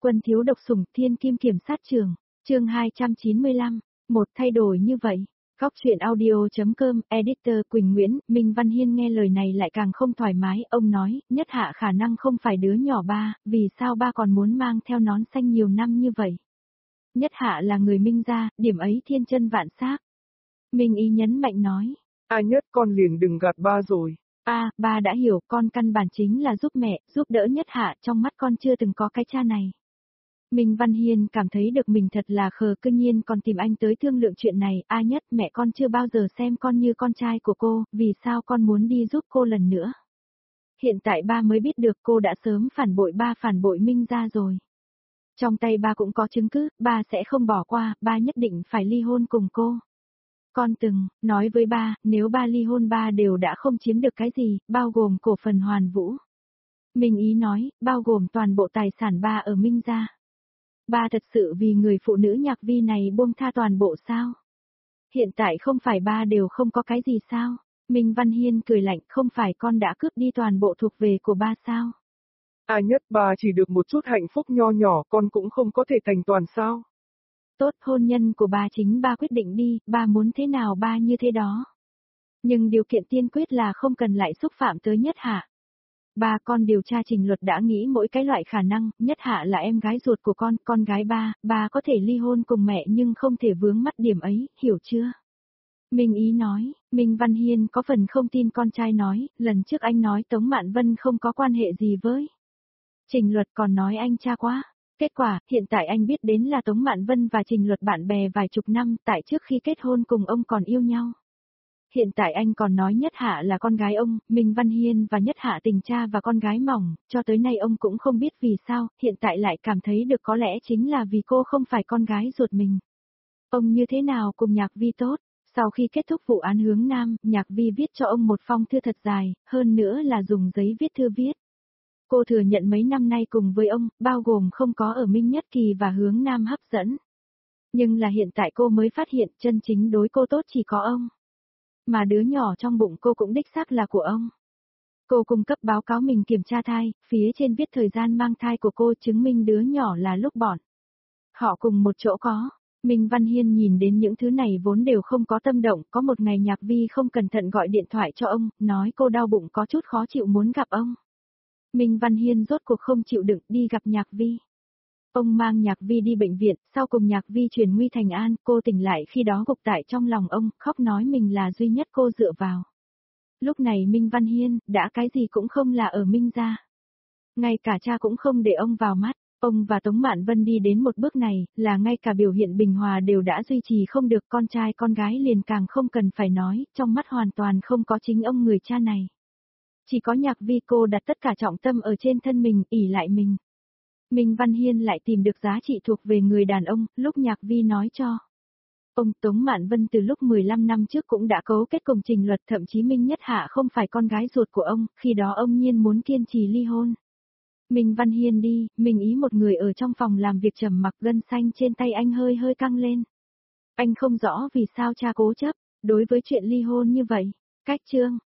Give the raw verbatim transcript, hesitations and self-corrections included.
Quân thiếu độc sủng thiên kim kiểm sát trường, chương hai trăm chín mươi lăm, một thay đổi như vậy. Góc truyện audio.com, editor Quỳnh Nguyễn, Minh Văn Hiên nghe lời này lại càng không thoải mái, ông nói, Nhất Hạ khả năng không phải đứa nhỏ ba, vì sao ba còn muốn mang theo nón xanh nhiều năm như vậy. Nhất Hạ là người Minh gia, điểm ấy thiên chân vạn xác. Minh ý nhấn mạnh nói, A Nhất con liền đừng gạt ba rồi. A, à, ba đã hiểu, con căn bản chính là giúp mẹ, giúp đỡ Nhất Hạ, trong mắt con chưa từng có cái cha này. Minh Văn Hiên cảm thấy được mình thật là khờ, cương nhiên còn tìm anh tới thương lượng chuyện này. A Nhất, mẹ con chưa bao giờ xem con như con trai của cô, vì sao con muốn đi giúp cô lần nữa? Hiện tại ba mới biết được cô đã sớm phản bội ba, phản bội Minh gia rồi. Trong tay ba cũng có chứng cứ, ba sẽ không bỏ qua, ba nhất định phải ly hôn cùng cô. Con từng nói với ba, nếu ba ly hôn ba đều đã không chiếm được cái gì, bao gồm cổ phần Hoàn Vũ. Minh ý nói, bao gồm toàn bộ tài sản ba ở Minh gia. Ba thật sự vì người phụ nữ Nhạc Vi này buông tha toàn bộ sao? Hiện tại không phải ba đều không có cái gì sao? Minh Văn Hiên cười lạnh, không phải con đã cướp đi toàn bộ thuộc về của ba sao? A Nhất, ba chỉ được một chút hạnh phúc nho nhỏ, con cũng không có thể thành toàn sao? Tốt, hôn nhân của ba chính ba quyết định đi, ba muốn thế nào ba như thế đó. Nhưng điều kiện tiên quyết là không cần lại xúc phạm tới Nhất Hạ. Ba, con điều tra trình luật đã nghĩ mỗi cái loại khả năng, Nhất Hạ là em gái ruột của con, con gái ba, ba có thể ly hôn cùng mẹ nhưng không thể vướng mắc điểm ấy, hiểu chưa? Minh ý nói, Minh Văn Hiên có phần không tin con trai nói, lần trước anh nói Tống Mạn Vân không có quan hệ gì với Trình Luật, còn nói anh cha quá. Kết quả, hiện tại anh biết đến là Tống Mạn Vân và Trình Luật bạn bè vài chục năm, tại trước khi kết hôn cùng ông còn yêu nhau. Hiện tại anh còn nói Nhất Hạ là con gái ông, Minh Văn Hiên và Nhất Hạ tình cha và con gái mỏng, cho tới nay ông cũng không biết vì sao, hiện tại lại cảm thấy được có lẽ chính là vì cô không phải con gái ruột mình. Ông như thế nào cùng Nhạc Vi tốt, sau khi kết thúc vụ án Hướng Nam, Nhạc Vi viết cho ông một phong thư thật dài, hơn nữa là dùng giấy viết thư viết. Cô thừa nhận mấy năm nay cùng với ông, bao gồm không có ở Minh Nhất Kỳ và Hướng Nam hấp dẫn. Nhưng là hiện tại cô mới phát hiện chân chính đối cô tốt chỉ có ông. Mà đứa nhỏ trong bụng cô cũng đích xác là của ông. Cô cung cấp báo cáo mình kiểm tra thai, phía trên viết thời gian mang thai của cô chứng minh đứa nhỏ là lúc bọn họ cùng một chỗ có. Minh Văn Hiên nhìn đến những thứ này vốn đều không có tâm động, có một ngày Nhạc Vi không cẩn thận gọi điện thoại cho ông, nói cô đau bụng có chút khó chịu muốn gặp ông. Minh Văn Hiên rốt cuộc không chịu đựng đi gặp Nhạc Vi. Ông mang Nhạc Vi đi bệnh viện, sau cùng Nhạc Vi chuyển nguy thành an, cô tỉnh lại khi đó gục tại trong lòng ông, khóc nói mình là duy nhất cô dựa vào. Lúc này Minh Văn Hiên, đã cái gì cũng không là ở Minh gia. Ngay cả cha cũng không để ông vào mắt, ông và Tống Mạn Vân đi đến một bước này, là ngay cả biểu hiện bình hòa đều đã duy trì không được, con trai con gái liền càng không cần phải nói, trong mắt hoàn toàn không có chính ông người cha này. Chỉ có Nhạc Vi cô đặt tất cả trọng tâm ở trên thân mình, ỷ lại mình. Minh Văn Hiên lại tìm được giá trị thuộc về người đàn ông, lúc Nhạc Vi nói cho ông Tống Mạn Vân từ lúc mười lăm năm trước cũng đã cấu kết cùng Trình Luật, thậm chí Minh Nhất Hạ không phải con gái ruột của ông, khi đó ông nhiên muốn kiên trì ly hôn. Minh Văn Hiên đi, Minh ý một người ở trong phòng làm việc trầm mặc, gân xanh trên tay anh hơi hơi căng lên. Anh không rõ vì sao cha cố chấp, đối với chuyện ly hôn như vậy. Cách chương